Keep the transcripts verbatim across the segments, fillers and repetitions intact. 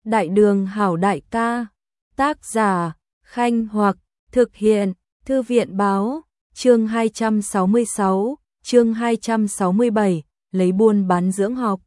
Đại đường hảo đại ca. Tác giả, Khanh Hoặc, thực hiện, Thư viện báo, chương hai trăm sáu mươi sáu, chương hai trăm sáu mươi bảy, lấy buôn bán dưỡng học.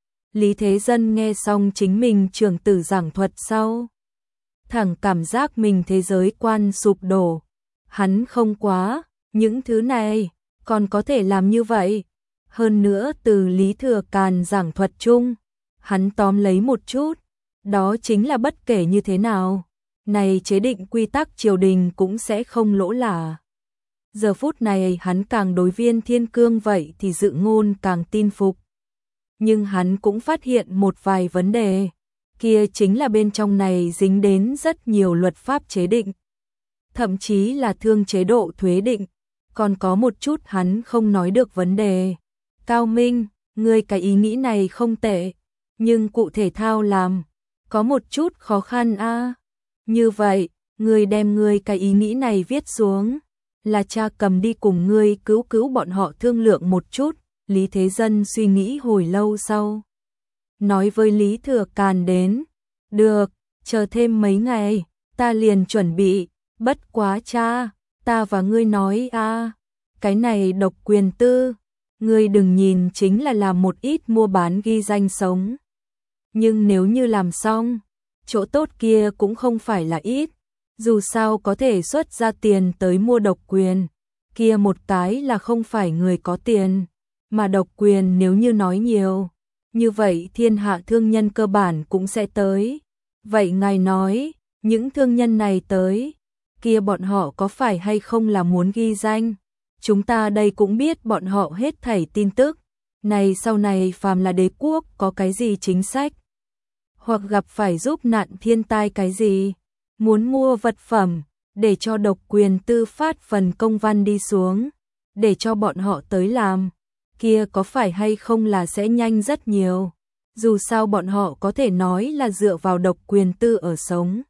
Lý Thế Dân nghe xong chính mình trưởng tử giảng thuật sau. Thẳng cảm giác mình thế giới quan sụp đổ. Hắn không quá, những thứ này, còn có thể làm như vậy. Hơn nữa từ Lý Thừa Càn giảng thuật chung, hắn tóm lấy một chút, đó chính là bất kể như thế nào, này chế định quy tắc triều đình cũng sẽ không lỗ lã. Giờ phút này hắn càng đối Viên Thiên Cương vậy thì dự ngôn càng tin phục. Nhưng hắn cũng phát hiện một vài vấn đề, kia chính là bên trong này dính đến rất nhiều luật pháp chế định, thậm chí là thương chế độ thuế định, còn có một chút hắn không nói được vấn đề. Cao Minh, ngươi cái ý nghĩ này không tệ, nhưng cụ thể thao làm, có một chút khó khăn a. À. Như vậy, ngươi đem ngươi cái ý nghĩ này viết xuống, là cha cầm đi cùng ngươi cứu cứu bọn họ thương lượng một chút. Lý Thế Dân suy nghĩ hồi lâu sau, nói với Lý Thừa Càn đến, được, chờ thêm mấy ngày, ta liền chuẩn bị, bất quá cha, ta và ngươi nói a, à, cái này độc quyền tư, ngươi đừng nhìn chính là làm một ít mua bán ghi danh sống. Nhưng nếu như làm xong, chỗ tốt kia cũng không phải là ít, dù sao có thể xuất ra tiền tới mua độc quyền, kia một cái là không phải người có tiền, mà độc quyền nếu như nói nhiều, như vậy thiên hạ thương nhân cơ bản cũng sẽ tới. Vậy ngài nói, những thương nhân này tới, kia bọn họ có phải hay không là muốn ghi danh? Chúng ta đây cũng biết bọn họ hết thảy tin tức, này sau này phàm là đế quốc có cái gì chính sách, hoặc gặp phải giúp nạn thiên tai cái gì, muốn mua vật phẩm, để cho độc quyền tư phát phần công văn đi xuống, để cho bọn họ tới làm, kia có phải hay không là sẽ nhanh rất nhiều, dù sao bọn họ có thể nói là dựa vào độc quyền tư ở sống.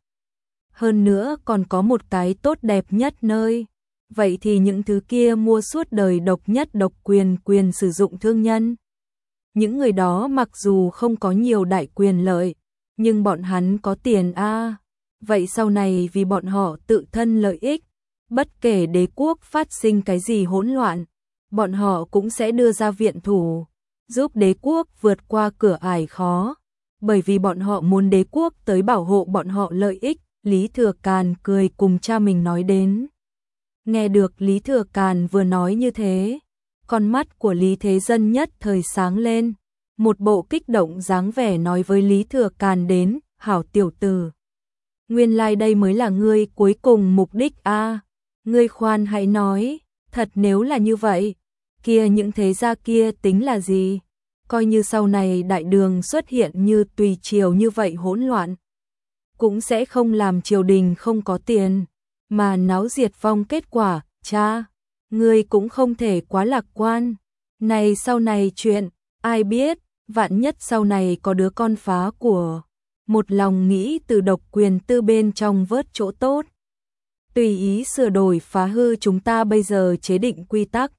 Hơn nữa còn có một cái tốt đẹp nhất nơi, vậy thì những thứ kia mua suốt đời độc nhất độc quyền quyền sử dụng thương nhân. Những người đó mặc dù không có nhiều đại quyền lợi, nhưng bọn hắn có tiền a. À. Vậy sau này vì bọn họ tự thân lợi ích, bất kể đế quốc phát sinh cái gì hỗn loạn, bọn họ cũng sẽ đưa ra viện thủ, giúp đế quốc vượt qua cửa ải khó, bởi vì bọn họ muốn đế quốc tới bảo hộ bọn họ lợi ích. Lý Thừa Càn cười cùng cha mình nói đến. Nghe được Lý Thừa Càn vừa nói như thế, con mắt của Lý Thế Dân nhất thời sáng lên, một bộ kích động dáng vẻ nói với Lý Thừa Càn đến, hảo tiểu tử. Nguyên lai like đây mới là ngươi cuối cùng mục đích a. À, ngươi khoan hãy nói, thật nếu là như vậy, kia những thế gia kia tính là gì? Coi như sau này đại đường xuất hiện như tùy triều như vậy hỗn loạn, cũng sẽ không làm triều đình không có tiền, mà náo diệt vong kết quả. Cha, ngươi cũng không thể quá lạc quan. Này sau này chuyện, ai biết, vạn nhất sau này có đứa con phá của, một lòng nghĩ từ độc quyền tư bên trong vớt chỗ tốt, tùy ý sửa đổi phá hư chúng ta bây giờ chế định quy tắc.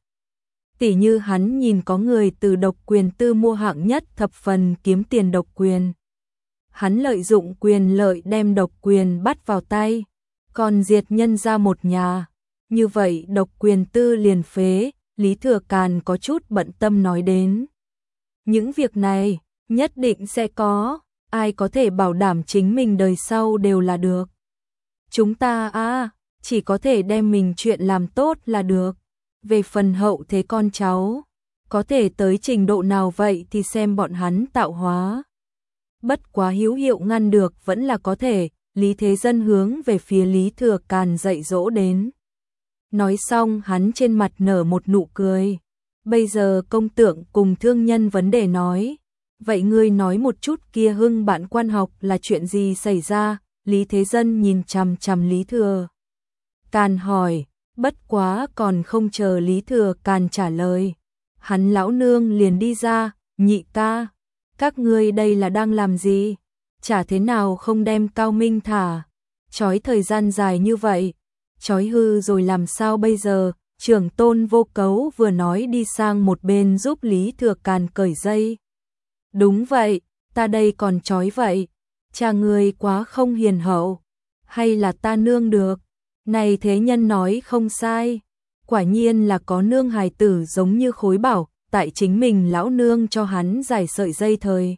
Tỉ như hắn nhìn có người từ độc quyền tư mua hạng nhất thập phần kiếm tiền độc quyền, hắn lợi dụng quyền lợi đem độc quyền bắt vào tay, còn diệt nhân ra một nhà, như vậy độc quyền tư liền phế. Lý Thừa Càn có chút bận tâm nói đến. Những việc này, nhất định sẽ có, ai có thể bảo đảm chính mình đời sau đều là được. Chúng ta à, chỉ có thể đem mình chuyện làm tốt là được. Về phần hậu thế con cháu, có thể tới trình độ nào vậy thì xem bọn hắn tạo hóa. Bất quá hữu hiệu ngăn được vẫn là có thể. Lý Thế Dân hướng về phía Lý Thừa Càn dạy dỗ đến. Nói xong hắn trên mặt nở một nụ cười. Bây giờ công tượng cùng thương nhân vấn đề nói. Vậy ngươi nói một chút kia Hưng bạn quan học là chuyện gì xảy ra? Lý Thế Dân nhìn chằm chằm Lý Thừa Càn hỏi. Bất quá còn không chờ Lý Thừa Càn trả lời, hắn lão nương liền đi ra. Nhị ca, các ngươi đây là đang làm gì? Chả thế nào không đem Cao Minh thả, trói thời gian dài như vậy, trói hư rồi làm sao bây giờ? Trưởng tôn Vô Cấu vừa nói đi sang một bên giúp Lý Thừa Càn cởi dây. Đúng vậy, ta đây còn trói vậy. cha người quá không hiền hậu, hay là ta nương được? Này thế nhân nói không sai, quả nhiên là có nương hài tử giống như khối bảo, tại chính mình lão nương cho hắn giải sợi dây thời.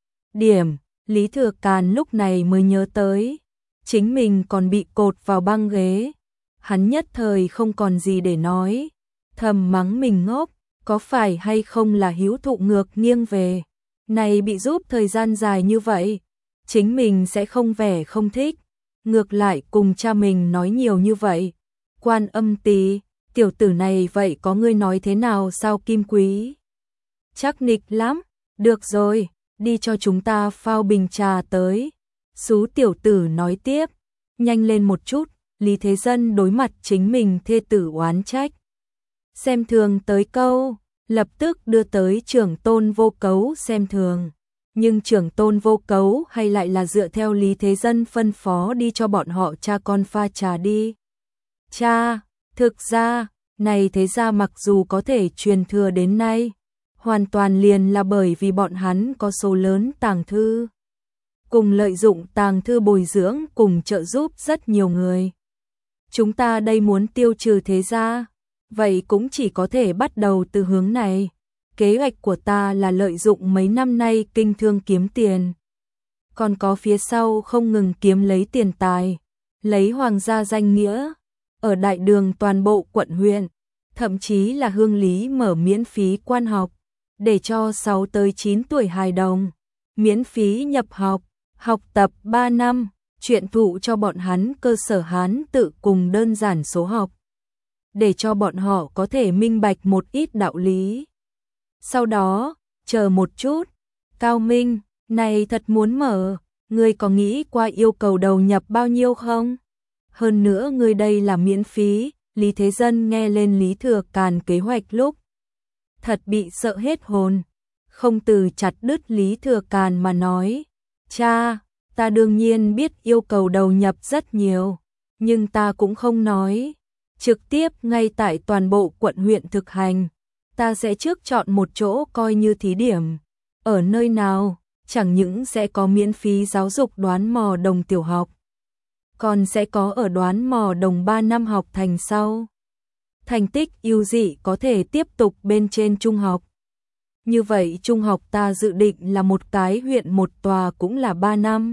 Điểm, Lý Thừa Càn lúc này mới nhớ tới, chính mình còn bị cột vào băng ghế. Hắn nhất thời không còn gì để nói, thầm mắng mình ngốc, có phải hay không là hiếu thụ ngược nghiêng về. Này bị giúp thời gian dài như vậy, chính mình sẽ không vẻ không thích, ngược lại cùng cha mình nói nhiều như vậy. Quan Âm Tỳ, tiểu tử này vậy có ngươi nói thế nào sao Kim Quý? Chắc nịch lắm, được rồi, đi cho chúng ta phao bình trà tới. Sú tiểu tử nói tiếp, nhanh lên một chút, Lý Thế Dân đối mặt chính mình thê tử oán trách. Xem thường tới câu, lập tức đưa tới trưởng tôn Vô Cấu xem thường. Nhưng trưởng tôn Vô Cấu hay lại là dựa theo Lý Thế Dân phân phó đi cho bọn họ cha con pha trà đi. Cha, thực ra, này thế ra mặc dù có thể truyền thừa đến nay, hoàn toàn liền là bởi vì bọn hắn có số lớn tàng thư. Cùng lợi dụng tàng thư bồi dưỡng cùng trợ giúp rất nhiều người. Chúng ta đây muốn tiêu trừ thế gia, vậy cũng chỉ có thể bắt đầu từ hướng này. Kế hoạch của ta là lợi dụng mấy năm nay kinh thương kiếm tiền. Còn có phía sau không ngừng kiếm lấy tiền tài, lấy hoàng gia danh nghĩa, ở đại đường toàn bộ quận huyện, thậm chí là Hương Lý mở miễn phí quan học, để cho sáu tới chín tuổi hài đồng, miễn phí nhập học, học tập ba năm, truyền thụ cho bọn hắn cơ sở Hán tự cùng đơn giản số học, để cho bọn họ có thể minh bạch một ít đạo lý. Sau đó, chờ một chút, Cao Minh, này thật muốn mở, ngươi có nghĩ qua yêu cầu đầu nhập bao nhiêu không? Hơn nữa ngươi đây là miễn phí. Lý Thế Dân nghe lên Lý Thừa Càn kế hoạch lúc, thật bị sợ hết hồn, không từ chặt đứt Lý Thừa Càn mà nói, cha, ta đương nhiên biết yêu cầu đầu nhập rất nhiều, nhưng ta cũng không nói, trực tiếp ngay tại toàn bộ quận huyện thực hành, ta sẽ trước chọn một chỗ coi như thí điểm, ở nơi nào, chẳng những sẽ có miễn phí giáo dục đoán mò đồng tiểu học, còn sẽ có ở đoán mò đồng ba năm học thành sau. Thành tích ưu dị có thể tiếp tục bên trên trung học. Như vậy trung học ta dự định là một cái huyện một tòa cũng là ba năm.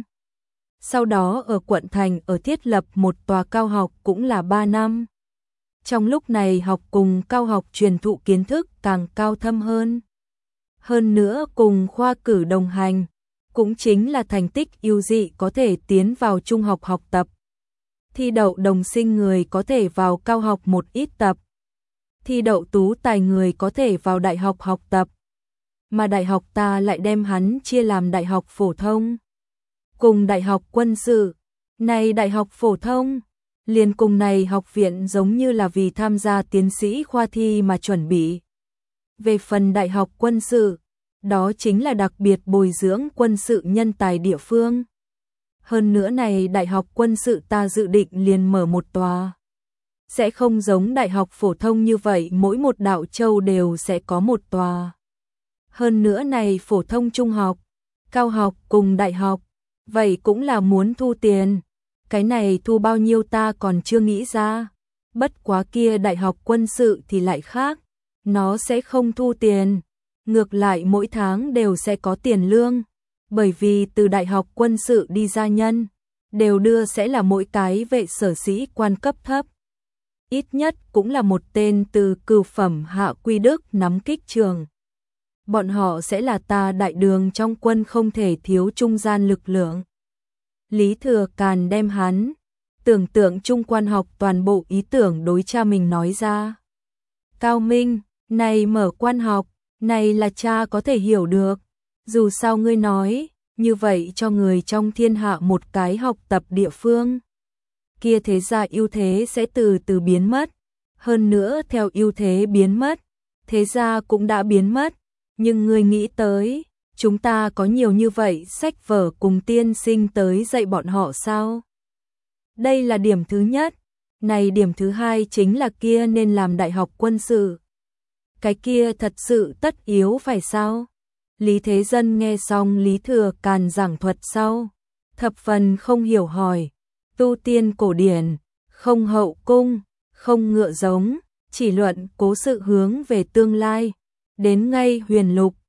Sau đó ở quận thành ở thiết lập một tòa cao học cũng là ba năm. Trong lúc này học cùng cao học truyền thụ kiến thức càng cao thâm hơn. Hơn nữa cùng khoa cử đồng hành, cũng chính là thành tích ưu dị có thể tiến vào trung học học tập. Thi đậu đồng sinh người có thể vào cao học một ít tập. Thi đậu tú tài người có thể vào đại học học tập. Mà đại học ta lại đem hắn chia làm đại học phổ thông cùng đại học quân sự. Này đại học phổ thông, liền cùng này học viện giống như là vì tham gia tiến sĩ khoa thi mà chuẩn bị. Về phần đại học quân sự, đó chính là đặc biệt bồi dưỡng quân sự nhân tài địa phương. Hơn nữa này đại học quân sự ta dự định liền mở một tòa. Sẽ không giống đại học phổ thông như vậy mỗi một đạo châu đều sẽ có một tòa. Hơn nữa này phổ thông trung học, cao học cùng đại học, vậy cũng là muốn thu tiền. Cái này thu bao nhiêu ta còn chưa nghĩ ra. Bất quá kia đại học quân sự thì lại khác. Nó sẽ không thu tiền. Ngược lại mỗi tháng đều sẽ có tiền lương. Bởi vì từ đại học quân sự đi ra nhân, đều đưa sẽ là mỗi cái vệ sở sĩ quan cấp thấp. Ít nhất cũng là một tên từ cửu phẩm hạ quy đức nắm kích trường. Bọn họ sẽ là ta đại đường trong quân không thể thiếu trung gian lực lượng. Lý Thừa Càn đem hắn, tưởng tượng trung quan học toàn bộ ý tưởng đối cha mình nói ra. Cao Minh, này mở quan học, này là cha có thể hiểu được. Dù sao ngươi nói, như vậy cho người trong thiên hạ một cái học tập địa phương. Kia thế gia ưu thế sẽ từ từ biến mất. Hơn nữa theo ưu thế biến mất, thế gia cũng đã biến mất. Nhưng ngươi nghĩ tới, chúng ta có nhiều như vậy sách vở cùng tiên sinh tới dạy bọn họ sao? Đây là điểm thứ nhất. Này điểm thứ hai chính là kia nên làm đại học quân sự. Cái kia thật sự tất yếu phải sao? Lý Thế Dân nghe xong Lý Thừa Càn giảng thuật sau, thập phần không hiểu hỏi, tu tiên cổ điển, không hậu cung, không ngựa giống, chỉ luận cố sự hướng về tương lai, đến ngay huyền lục,